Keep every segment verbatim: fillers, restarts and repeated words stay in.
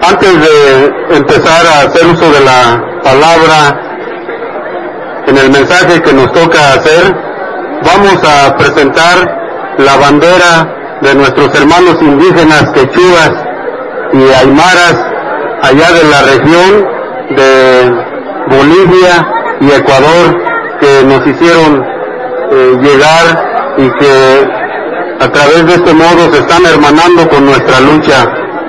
Antes de empezar a hacer uso de la palabra en el mensaje que nos toca hacer, vamos a presentar la bandera de nuestros hermanos indígenas quechuas y aymaras allá de la región de Bolivia y Ecuador, que nos hicieron eh, llegar y que a través de este modo se están hermanando con nuestra lucha.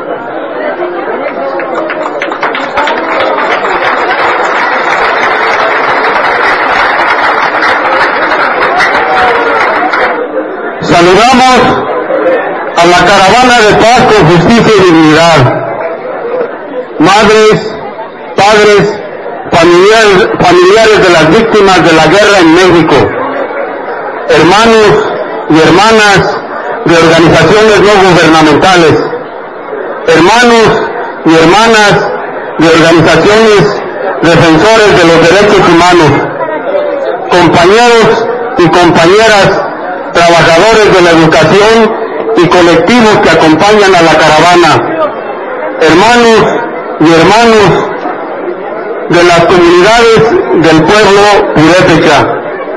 Saludamos a la caravana de paz con justicia y dignidad. Madres, padres, familiares, familiares de las víctimas de la guerra en México, hermanos y hermanas de organizaciones no gubernamentales, hermanos y hermanas de organizaciones defensores de los derechos humanos, compañeros y compañeras, trabajadores de la educación y colectivos que acompañan a la caravana, hermanos y hermanos de las comunidades del pueblo purépecha.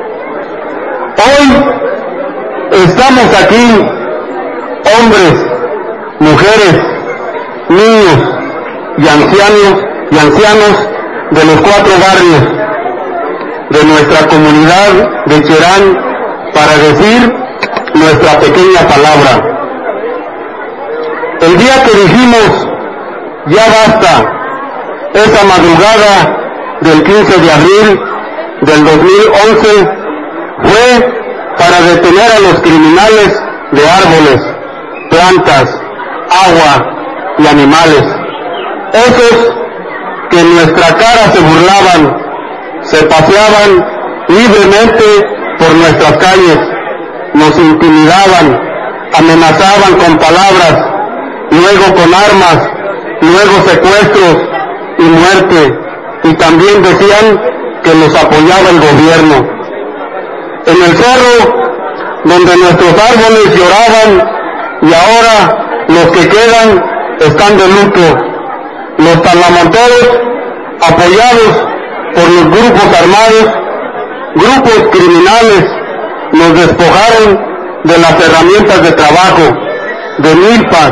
Hoy estamos aquí, hombres, mujeres, niños y ancianos y ancianos de los cuatro barrios de nuestra comunidad de Cherán para decir nuestra pequeña palabra. El día que dijimos ya basta, esa madrugada del quince de abril del dos mil once, fue para detener a los criminales de árboles, plantas, agua y animales. Esos que en nuestra cara se burlaban, se paseaban libremente por nuestras calles, nos intimidaban, amenazaban con palabras, luego con armas, luego secuestros y muerte, y también decían que los apoyaba el gobierno. En el cerro, donde nuestros árboles lloraban, y ahora los que quedan están de luto, los talamonteros, apoyados por los grupos armados, grupos criminales, nos despojaron de las herramientas de trabajo, de milpas,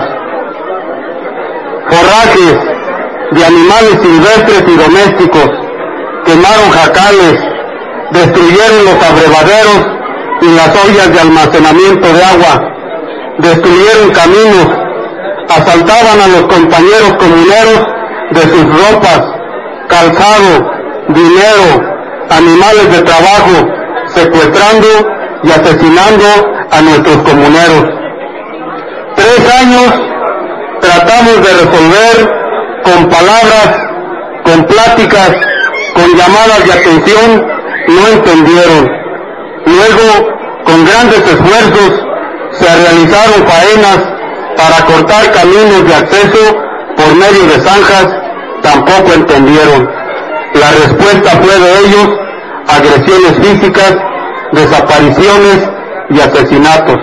forrajes, de animales silvestres y domésticos, quemaron jacales, destruyeron los abrevaderos y las ollas de almacenamiento de agua, destruyeron caminos, asaltaban a los compañeros comuneros de sus ropas, calzado, dinero, animales de trabajo, secuestrando y asesinando a nuestros comuneros. Tres años tratamos de resolver con palabras, con pláticas, con llamadas de atención, no entendieron. Luego, con grandes esfuerzos, se realizaron faenas para cortar caminos de acceso por medio de zanjas, tampoco entendieron. La respuesta fue de ellos agresiones físicas, desapariciones y asesinatos.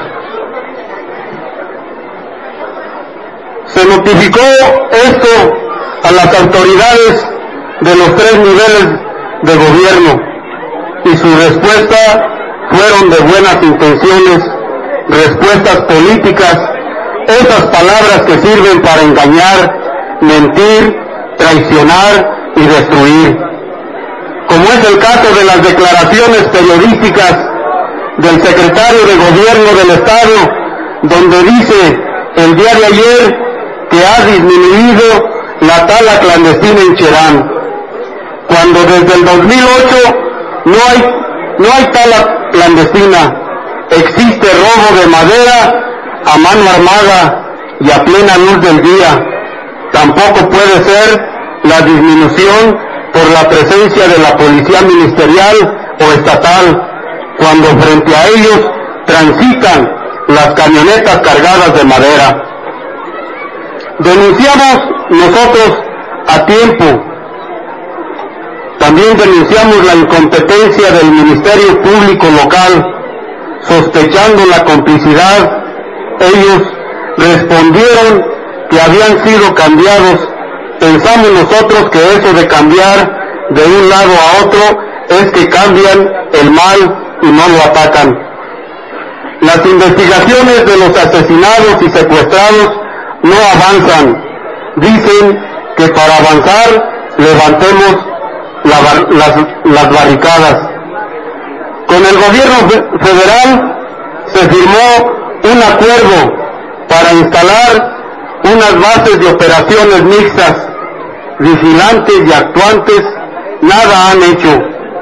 Se notificó esto a las autoridades de los tres niveles de gobierno y su respuesta fueron de buenas intenciones, respuestas políticas, esas palabras que sirven para engañar, mentir, traicionar y destruir. Como es el caso de las declaraciones periodísticas del secretario de Gobierno del Estado, donde dice el día de ayer que ha disminuido la tala clandestina en Cherán, cuando desde el dos mil ocho no hay, no hay tala clandestina, existe robo de madera a mano armada y a plena luz del día. Tampoco puede ser la disminución por la presencia de la policía ministerial o estatal, cuando frente a ellos transitan las camionetas cargadas de madera. Denunciamos nosotros a tiempo. También denunciamos la incompetencia del Ministerio Público local, sospechando la complicidad. Ellos respondieron que habían sido cambiados pensamos nosotros que eso de cambiar de un lado a otro es que cambian el mal y no lo atacan. Las investigaciones de los asesinados y secuestrados no avanzan. Dicen que para avanzar levantemos la, las, las barricadas. Con el gobierno federal se firmó un acuerdo para instalar unas bases de operaciones mixtas. Vigilantes y actuantes nada han hecho.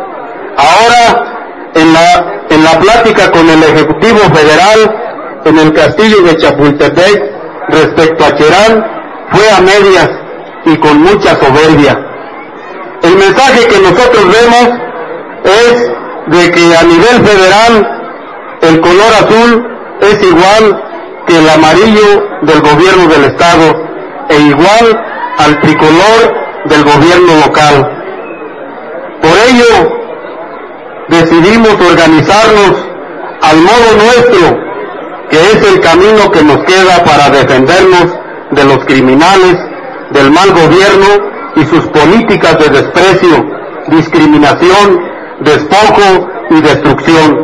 Ahora, en la, en la plática con el Ejecutivo Federal en el castillo de Chapultepec respecto a Cherán, fue a medias y con mucha soberbia. El mensaje que nosotros vemos es de que a nivel federal el color azul es igual que el amarillo del gobierno del estado e igual al tricolor del gobierno local. Por ello decidimos organizarnos al modo nuestro, que es el camino que nos queda para defendernos de los criminales, del mal gobierno y sus políticas de desprecio, discriminación, despojo y destrucción.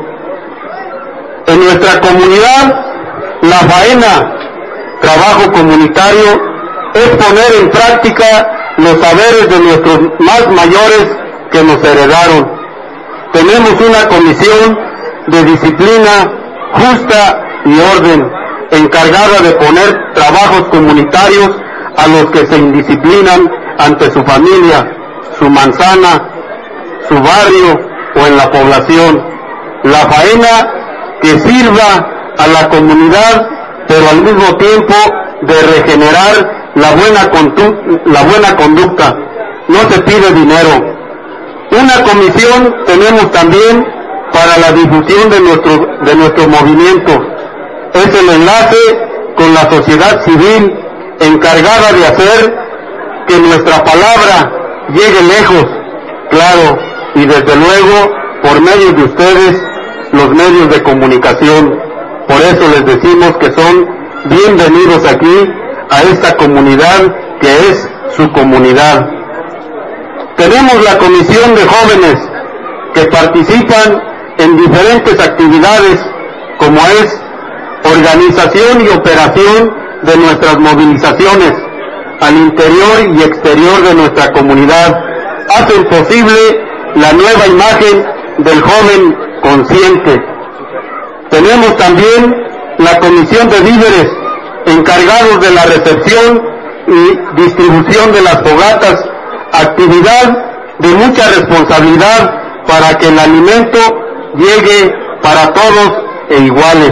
En nuestra comunidad, la faena, trabajo comunitario, es poner en práctica los saberes de nuestros más mayores que nos heredaron. Tenemos una comisión de disciplina justa y orden, encargada de poner trabajos comunitarios a los que se indisciplinan ante su familia, su manzana, su barrio o en la población. La faena que sirva a la comunidad, pero al mismo tiempo de regenerar la buena, condu- la buena conducta. No se pide dinero. Una comisión tenemos también para la difusión de nuestro, de nuestro movimiento. Es el enlace con la sociedad civil encargada de hacer que nuestra palabra llegue lejos, claro, y desde luego por medio de ustedes, los medios de comunicación. Por eso les decimos que son bienvenidos aquí a esta comunidad que es su comunidad. Tenemos la comisión de jóvenes que participan en diferentes actividades, como es organización y operación de nuestras movilizaciones al interior y exterior de nuestra comunidad. Hacen posible la nueva imagen del joven consciente. Tenemos también la comisión de víveres, encargados de la recepción y distribución de las fogatas, actividad de mucha responsabilidad para que el alimento llegue para todos e iguales.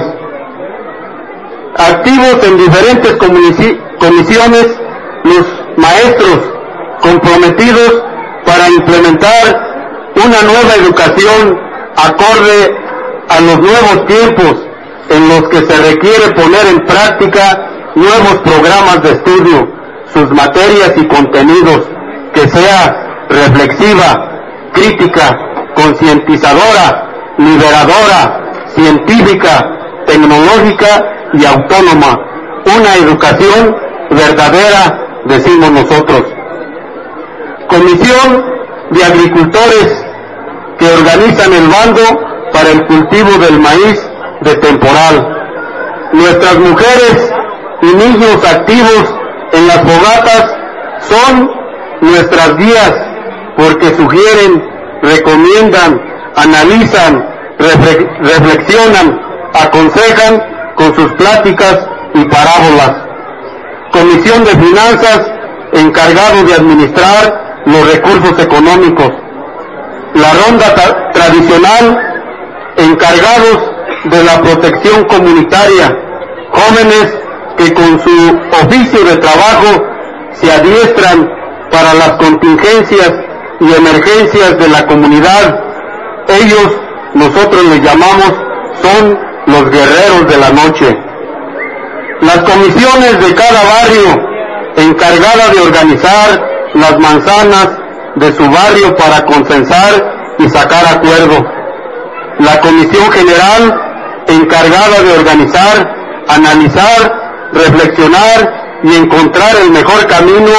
Activos en diferentes comisiones, los maestros comprometidos para implementar una nueva educación acorde a los nuevos tiempos en los que se requiere poner en práctica nuevos programas de estudio, sus materias y contenidos, que sea reflexiva, crítica, concientizadora, liberadora, científica, tecnológica y autónoma. Una educación verdadera, decimos nosotros. Comisión de agricultores que organizan el bando para el cultivo del maíz de temporal. Nuestras mujeres y niños activos en las fogatas son nuestras guías, porque sugieren, recomiendan, analizan, refle- reflexionan, aconsejan con sus pláticas y parábolas. Comisión de Finanzas, encargado de administrar los recursos económicos. La ronda tra- tradicional, encargados de la protección comunitaria, jóvenes que con su oficio de trabajo se adiestran para las contingencias y emergencias de la comunidad. Ellos, nosotros les llamamos, son los guerreros de la noche. Las comisiones de cada barrio, encargada de organizar las manzanas de su barrio para consensar y sacar acuerdo. La comisión general, encargada de organizar, analizar, reflexionar y encontrar el mejor camino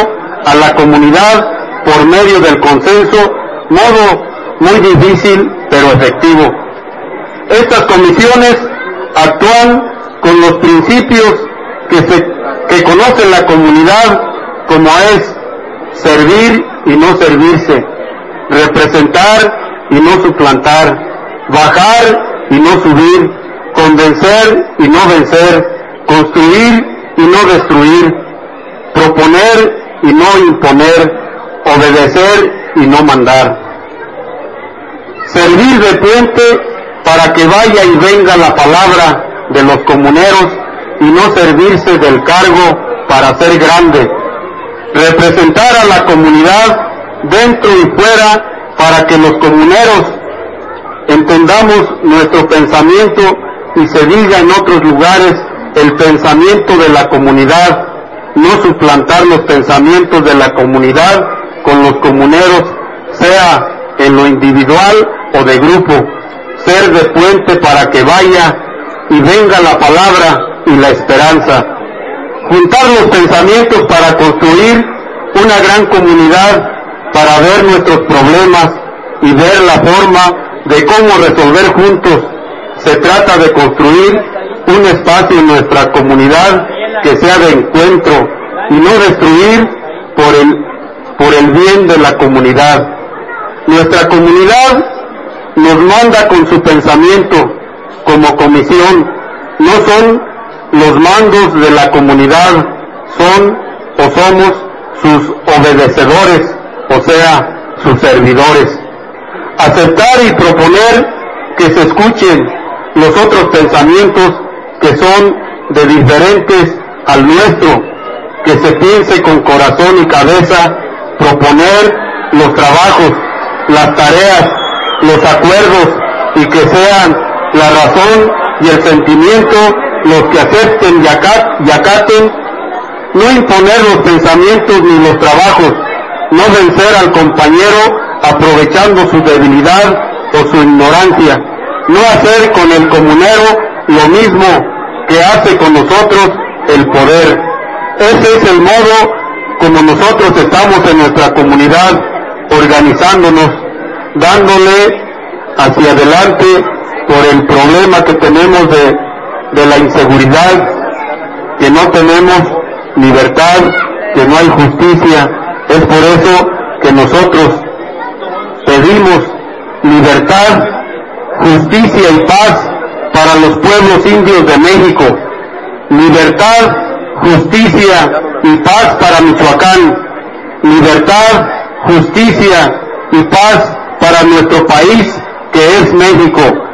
a la comunidad por medio del consenso, modo muy difícil pero efectivo. Estas comisiones actúan con los principios que, se, que conoce la comunidad, como es servir y no servirse, representar y no suplantar, bajar y no subir, convencer y no vencer, construir y no destruir, proponer y no imponer, obedecer y no mandar. Servir de puente para que vaya y venga la palabra de los comuneros y no servirse del cargo para ser grande. Representar a la comunidad dentro y fuera para que los comuneros entendamos nuestro pensamiento y se diga en otros lugares el pensamiento de la comunidad, no suplantar los pensamientos de la comunidad con los comuneros, sea en lo individual o de grupo. Ser de puente para que vaya y venga la palabra y la esperanza. Juntar los pensamientos para construir una gran comunidad, para ver nuestros problemas y ver la forma de cómo resolver juntos. Se trata de construir un espacio en nuestra comunidad que sea de encuentro y no destruir por el, por el bien de la comunidad. Nuestra comunidad nos manda con su pensamiento como comisión, no son los mandos de la comunidad, son o somos sus obedecedores, o sea, sus servidores. Aceptar y proponer que se escuchen los otros pensamientos que son de diferentes al nuestro, que se piense con corazón y cabeza, proponer los trabajos, las tareas, los acuerdos, y que sean la razón y el sentimiento los que acepten y acaten, no imponer los pensamientos ni los trabajos, no vencer al compañero aprovechando su debilidad o su ignorancia, no hacer con el comunero lo mismo que hace con nosotros el poder. Ese es el modo como nosotros estamos en nuestra comunidad, organizándonos, dándole hacia adelante por el problema que tenemos de, de la inseguridad, que no tenemos libertad, que no hay justicia. Es por eso que nosotros pedimos libertad, justicia y paz para los pueblos indios de México, libertad, justicia y paz para Michoacán, libertad, justicia y paz para nuestro país que es México.